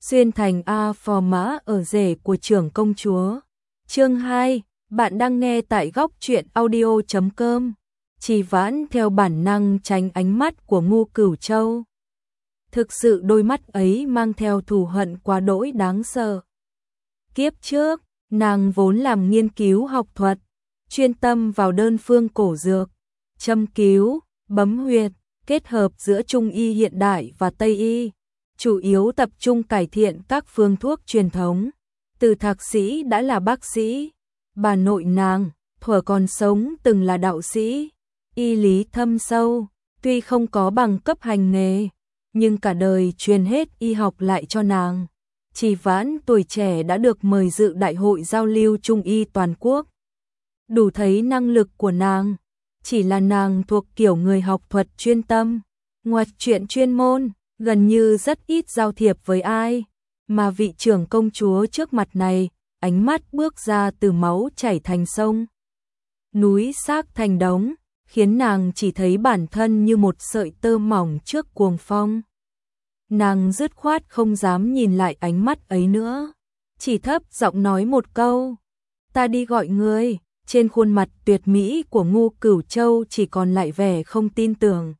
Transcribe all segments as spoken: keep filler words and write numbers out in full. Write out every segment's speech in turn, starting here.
xuyên thành A phò mã ở rể của trưởng công chúa. Chương hai, bạn đang nghe tại góc truyện audio chấm com. Trì Vãn theo bản năng tránh ánh mắt của Ngu Cửu Châu. Thực sự đôi mắt ấy mang theo thù hận quá đỗi đáng sợ. Kiếp trước, nàng vốn làm nghiên cứu học thuật, chuyên tâm vào đơn phương cổ dược, châm cứu, bấm huyệt, kết hợp giữa Trung y hiện đại và Tây y, chủ yếu tập trung cải thiện các phương thuốc truyền thống. Từ thạc sĩ đã là bác sĩ, bà nội nàng, thuở còn sống từng là đạo sĩ, y lý thâm sâu, tuy không có bằng cấp hành nghề, nhưng cả đời truyền hết y học lại cho nàng. Trì Vãn tuổi trẻ đã được mời dự đại hội giao lưu Trung y toàn quốc. Đủ thấy năng lực của nàng, chỉ là nàng thuộc kiểu người học thuật chuyên tâm, ngoặt chuyện chuyên môn, gần như rất ít giao thiệp với ai, mà vị trưởng công chúa trước mặt này, ánh mắt bước ra từ máu chảy thành sông, núi xác thành đống, khiến nàng chỉ thấy bản thân như một sợi tơ mỏng trước cuồng phong. Nàng dứt khoát không dám nhìn lại ánh mắt ấy nữa, chỉ thấp giọng nói một câu, ta đi gọi người. Trên khuôn mặt tuyệt mỹ của Ngu Cửu Châu chỉ còn lại vẻ không tin tưởng.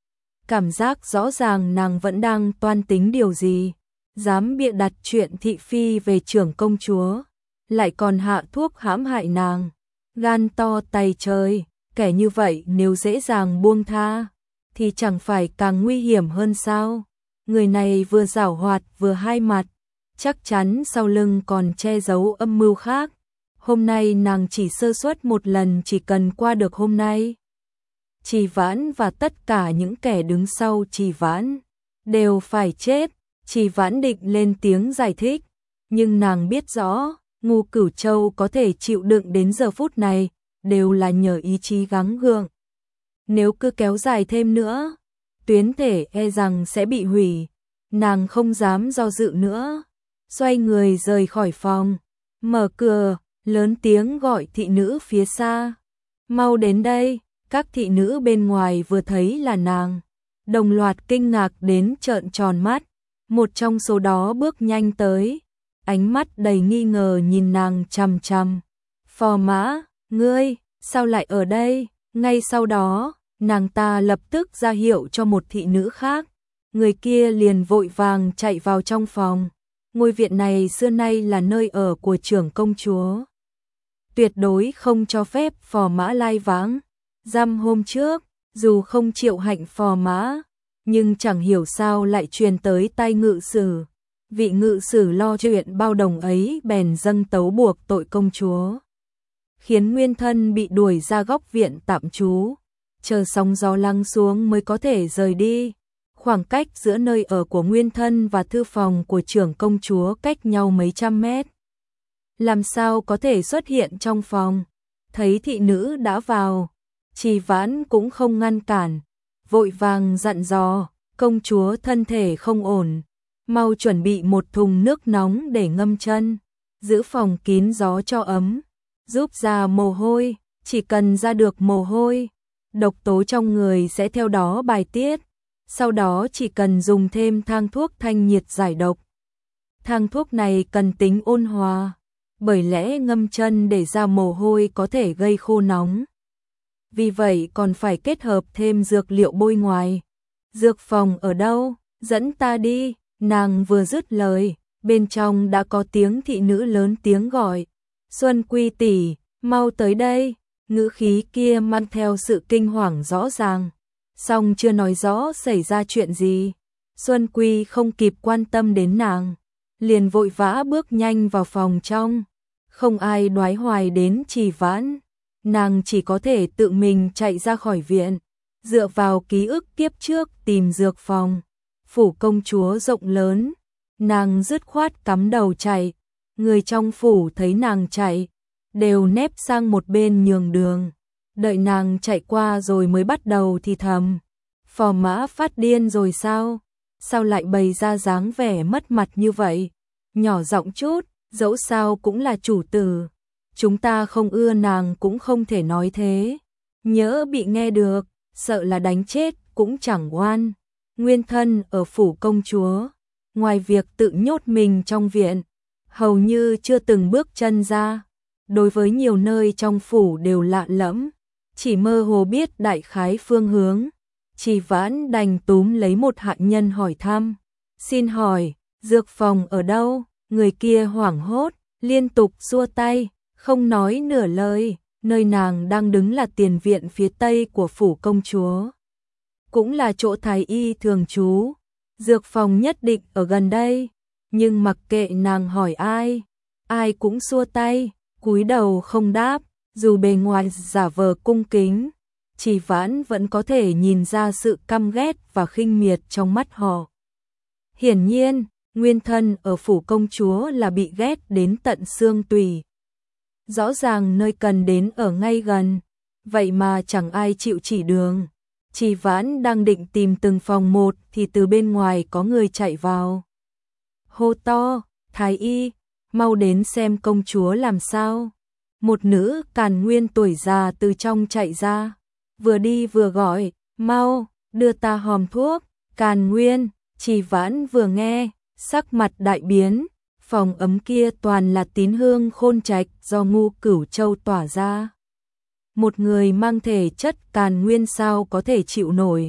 Cảm giác rõ ràng nàng vẫn đang toan tính điều gì, dám bịa đặt chuyện thị phi về trưởng công chúa, lại còn hạ thuốc hãm hại nàng. Gan to tay trời, kẻ như vậy nếu dễ dàng buông tha, thì chẳng phải càng nguy hiểm hơn sao? Người này vừa giảo hoạt vừa hai mặt, chắc chắn sau lưng còn che giấu âm mưu khác. Hôm nay nàng chỉ sơ suất một lần, chỉ cần qua được hôm nay, Trì Vãn và tất cả những kẻ đứng sau Trì Vãn đều phải chết. Trì Vãn định lên tiếng giải thích, nhưng nàng biết rõ, Ngu Cửu Châu có thể chịu đựng đến giờ phút này, đều là nhờ ý chí gắng gượng. Nếu cứ kéo dài thêm nữa, tuyến thể e rằng sẽ bị hủy. Nàng không dám do dự nữa, xoay người rời khỏi phòng, mở cửa, lớn tiếng gọi thị nữ phía xa. Mau đến đây. Các thị nữ bên ngoài vừa thấy là nàng, đồng loạt kinh ngạc đến trợn tròn mắt. Một trong số đó bước nhanh tới, ánh mắt đầy nghi ngờ nhìn nàng chằm chằm. Phò mã, ngươi, sao lại ở đây? Ngay sau đó, nàng ta lập tức ra hiệu cho một thị nữ khác. Người kia liền vội vàng chạy vào trong phòng. Ngôi viện này xưa nay là nơi ở của trưởng công chúa, tuyệt đối không cho phép phò mã lai vãng. Dăm hôm trước, dù không triệu hạnh phò mã, nhưng chẳng hiểu sao lại truyền tới tai ngự sử. Vị ngự sử lo chuyện bao đồng ấy bèn dâng tấu buộc tội công chúa, khiến nguyên thân bị đuổi ra góc viện tạm trú, chờ sóng gió lắng xuống mới có thể rời đi. Khoảng cách giữa nơi ở của nguyên thân và thư phòng của trưởng công chúa cách nhau mấy trăm mét. Làm sao có thể xuất hiện trong phòng? Thấy thị nữ đã vào, Trì Vãn cũng không ngăn cản, vội vàng dặn dò, công chúa thân thể không ổn, mau chuẩn bị một thùng nước nóng để ngâm chân, giữ phòng kín gió cho ấm, giúp ra mồ hôi, chỉ cần ra được mồ hôi, độc tố trong người sẽ theo đó bài tiết, sau đó chỉ cần dùng thêm thang thuốc thanh nhiệt giải độc. Thang thuốc này cần tính ôn hòa, bởi lẽ ngâm chân để ra mồ hôi có thể gây khô nóng. Vì vậy còn phải kết hợp thêm dược liệu bôi ngoài. Dược phòng ở đâu? Dẫn ta đi. Nàng vừa dứt lời, bên trong đã có tiếng thị nữ lớn tiếng gọi. Xuân Quy tỷ, mau tới đây. Ngữ khí kia mang theo sự kinh hoàng rõ ràng. Song chưa nói rõ xảy ra chuyện gì. Xuân Quy không kịp quan tâm đến nàng, liền vội vã bước nhanh vào phòng trong. Không ai đoái hoài đến Trì Vãn, nàng chỉ có thể tự mình chạy ra khỏi viện, dựa vào ký ức kiếp trước tìm dược phòng. Phủ công chúa rộng lớn, nàng dứt khoát cắm đầu chạy. Người trong phủ thấy nàng chạy, đều nép sang một bên nhường đường. Đợi nàng chạy qua rồi mới bắt đầu thì thầm. Phò mã phát điên rồi sao? Sao lại bày ra dáng vẻ mất mặt như vậy? Nhỏ giọng chút, dẫu sao cũng là chủ tử. Chúng ta không ưa nàng cũng không thể nói thế. Nhỡ bị nghe được, sợ là đánh chết cũng chẳng oan. Nguyên thân ở phủ công chúa, ngoài việc tự nhốt mình trong viện, hầu như chưa từng bước chân ra. Đối với nhiều nơi trong phủ đều lạ lẫm, chỉ mơ hồ biết đại khái phương hướng. Trì Vãn đành túm lấy một hạ nhân hỏi thăm. Xin hỏi, dược phòng ở đâu? Người kia hoảng hốt, liên tục xua tay, không nói nửa lời. Nơi nàng đang đứng là tiền viện phía tây của phủ công chúa, cũng là chỗ thái y thường trú. Dược phòng nhất định ở gần đây. Nhưng mặc kệ nàng hỏi ai, ai cũng xua tay, cúi đầu không đáp. Dù bề ngoài giả vờ cung kính, Trì Vãn vẫn có thể nhìn ra sự căm ghét và khinh miệt trong mắt họ. Hiển nhiên, nguyên thân ở phủ công chúa là bị ghét đến tận xương tủy. Rõ ràng nơi cần đến ở ngay gần, vậy mà chẳng ai chịu chỉ đường. Trì Vãn đang định tìm từng phòng một thì từ bên ngoài có người chạy vào. Hô to, thái y, mau đến xem công chúa làm sao. Một nữ càn nguyên tuổi già từ trong chạy ra, vừa đi vừa gọi, mau, đưa ta hòm thuốc. Càn nguyên, Trì Vãn vừa nghe, sắc mặt đại biến. Phòng ấm kia toàn là tín hương khôn trạch do Ngu Cửu Châu tỏa ra. Một người mang thể chất càn nguyên sao có thể chịu nổi.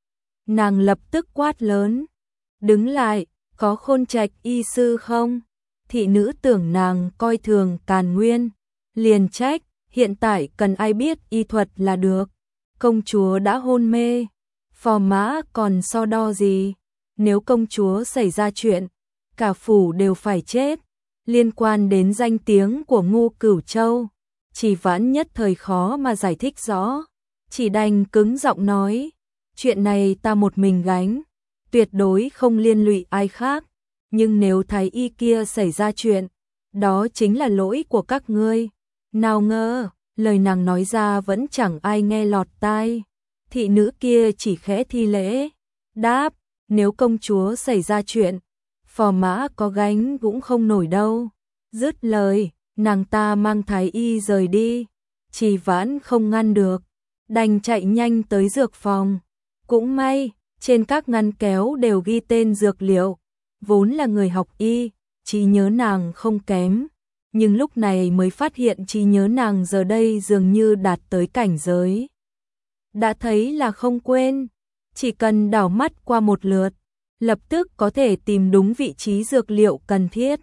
Nàng lập tức quát lớn, đứng lại, có khôn trạch y sư không? Thị nữ tưởng nàng coi thường càn nguyên, liền trách, hiện tại cần ai biết y thuật là được. Công chúa đã hôn mê, phò mã còn so đo gì? Nếu công chúa xảy ra chuyện, cả phủ đều phải chết. Liên quan đến danh tiếng của Ngu Cửu Châu, Trì Vãn nhất thời khó mà giải thích rõ, chỉ đành cứng giọng nói, chuyện này ta một mình gánh, tuyệt đối không liên lụy ai khác, nhưng nếu thái y kia xảy ra chuyện, đó chính là lỗi của các ngươi. Nào ngờ, lời nàng nói ra vẫn chẳng ai nghe lọt tai. Thị nữ kia chỉ khẽ thi lễ, đáp, nếu công chúa xảy ra chuyện, phò mã có gánh cũng không nổi đâu. Dứt lời, nàng ta mang thái y rời đi. Trì Vãn không ngăn được, đành chạy nhanh tới dược phòng. Cũng may, trên các ngăn kéo đều ghi tên dược liệu. Vốn là người học y, trí nhớ nàng không kém, nhưng lúc này mới phát hiện trí nhớ nàng giờ đây dường như đạt tới cảnh giới đã thấy là không quên, chỉ cần đảo mắt qua một lượt, lập tức có thể tìm đúng vị trí dược liệu cần thiết.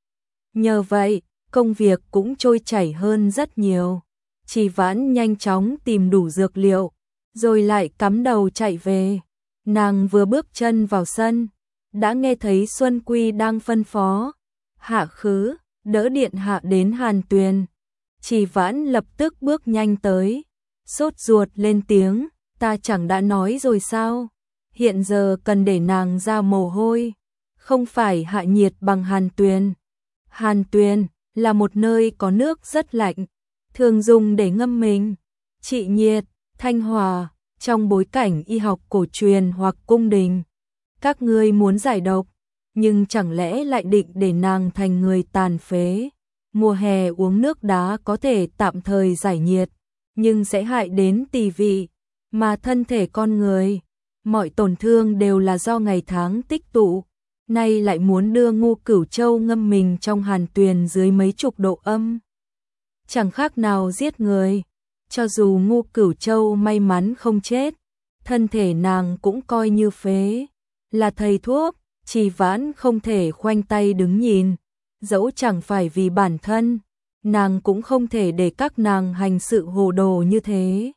Nhờ vậy, công việc cũng trôi chảy hơn rất nhiều. Trì Vãn nhanh chóng tìm đủ dược liệu, rồi lại cắm đầu chạy về. Nàng vừa bước chân vào sân, đã nghe thấy Xuân Quy đang phân phó, hạ khứ, đỡ điện hạ đến Hàn Tuyền. Trì Vãn lập tức bước nhanh tới, sốt ruột lên tiếng, ta chẳng đã nói rồi sao? Hiện giờ cần để nàng ra mồ hôi, không phải hạ nhiệt bằng Hàn Tuyền. Hàn Tuyền là một nơi có nước rất lạnh, thường dùng để ngâm mình, trị nhiệt, thanh hòa, trong bối cảnh y học cổ truyền hoặc cung đình. Các ngươi muốn giải độc, nhưng chẳng lẽ lại định để nàng thành người tàn phế? Mùa hè uống nước đá có thể tạm thời giải nhiệt, nhưng sẽ hại đến tỳ vị, mà thân thể con người, mọi tổn thương đều là do ngày tháng tích tụ. Nay lại muốn đưa Ngu Cửu Châu ngâm mình trong Hàn Tuyền dưới mấy chục độ âm, chẳng khác nào giết người. Cho dù Ngu Cửu Châu may mắn không chết, thân thể nàng cũng coi như phế. Là thầy thuốc, Trì Vãn không thể khoanh tay đứng nhìn, dẫu chẳng phải vì bản thân, nàng cũng không thể để các nàng hành sự hồ đồ như thế.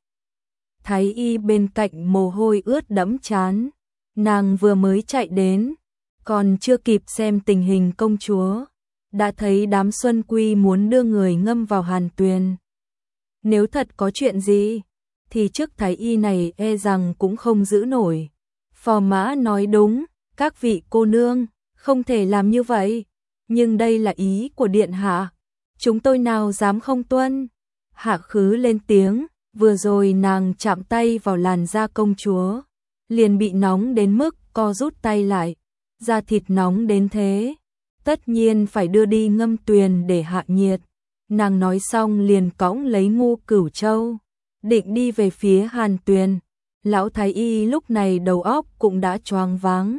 Thái y bên cạnh mồ hôi ướt đẫm trán, nàng vừa mới chạy đến, còn chưa kịp xem tình hình công chúa, đã thấy đám Xuân Quy muốn đưa người ngâm vào Hàn Tuyền. Nếu thật có chuyện gì, thì trước thái y này e rằng cũng không giữ nổi. Phò mã nói đúng, các vị cô nương, không thể làm như vậy, nhưng đây là ý của điện hạ, chúng tôi nào dám không tuân. Hạ khứ lên tiếng, vừa rồi nàng chạm tay vào làn da công chúa, liền bị nóng đến mức co rút tay lại, da thịt nóng đến thế, tất nhiên phải đưa đi ngâm tuyền để hạ nhiệt. Nàng nói xong liền cõng lấy Ngu Cửu Châu, định đi về phía Hàn Tuyền. Lão thái y lúc này đầu óc cũng đã choáng váng,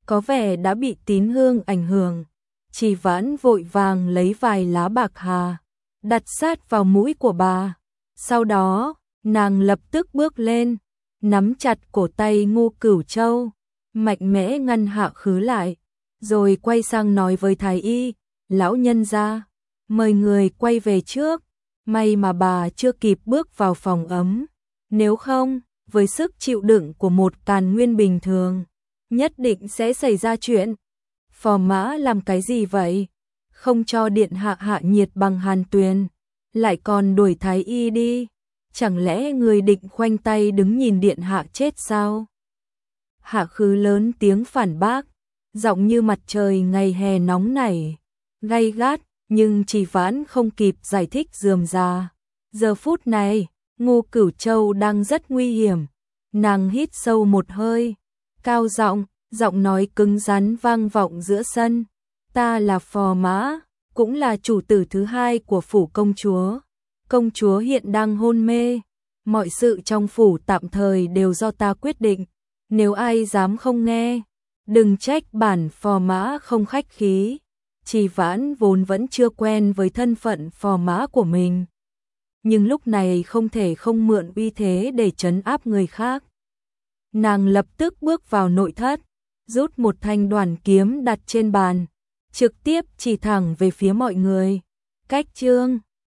có vẻ đã bị tín hương ảnh hưởng. Trì Vãn vội vàng lấy vài lá bạc hà, đặt sát vào mũi của bà. Sau đó, nàng lập tức bước lên, nắm chặt cổ tay Ngô Cửu Châu, mạnh mẽ ngăn Hạ Khứ lại, rồi quay sang nói với thái y, lão nhân gia, mời người quay về trước. May mà bà chưa kịp bước vào phòng ấm, nếu không, với sức chịu đựng của một Càn Nguyên bình thường, nhất định sẽ xảy ra chuyện. Phò mã làm cái gì vậy? Không cho điện hạ hạ nhiệt bằng hàn tuyền, lại còn đuổi thái y đi. Chẳng lẽ người định khoanh tay đứng nhìn điện hạ chết sao? Hạ Khứ lớn tiếng phản bác, giọng như mặt trời ngày hè nóng nảy, gay gắt, nhưng Trì Vãn không kịp giải thích rườm rà. Giờ phút này, Ngô Cửu Châu đang rất nguy hiểm. Nàng hít sâu một hơi, cao giọng, giọng nói cứng rắn vang vọng giữa sân. Ta là phò mã, cũng là chủ tử thứ hai của phủ công chúa. Công chúa hiện đang hôn mê, mọi sự trong phủ tạm thời đều do ta quyết định. Nếu ai dám không nghe, đừng trách bản phò mã không khách khí. Trì Vãn vốn vẫn chưa quen với thân phận phò mã của mình, nhưng lúc này không thể không mượn uy thế để trấn áp người khác. Nàng lập tức bước vào nội thất, rút một thanh đoản kiếm đặt trên bàn, trực tiếp chỉ thẳng về phía mọi người. Cách chương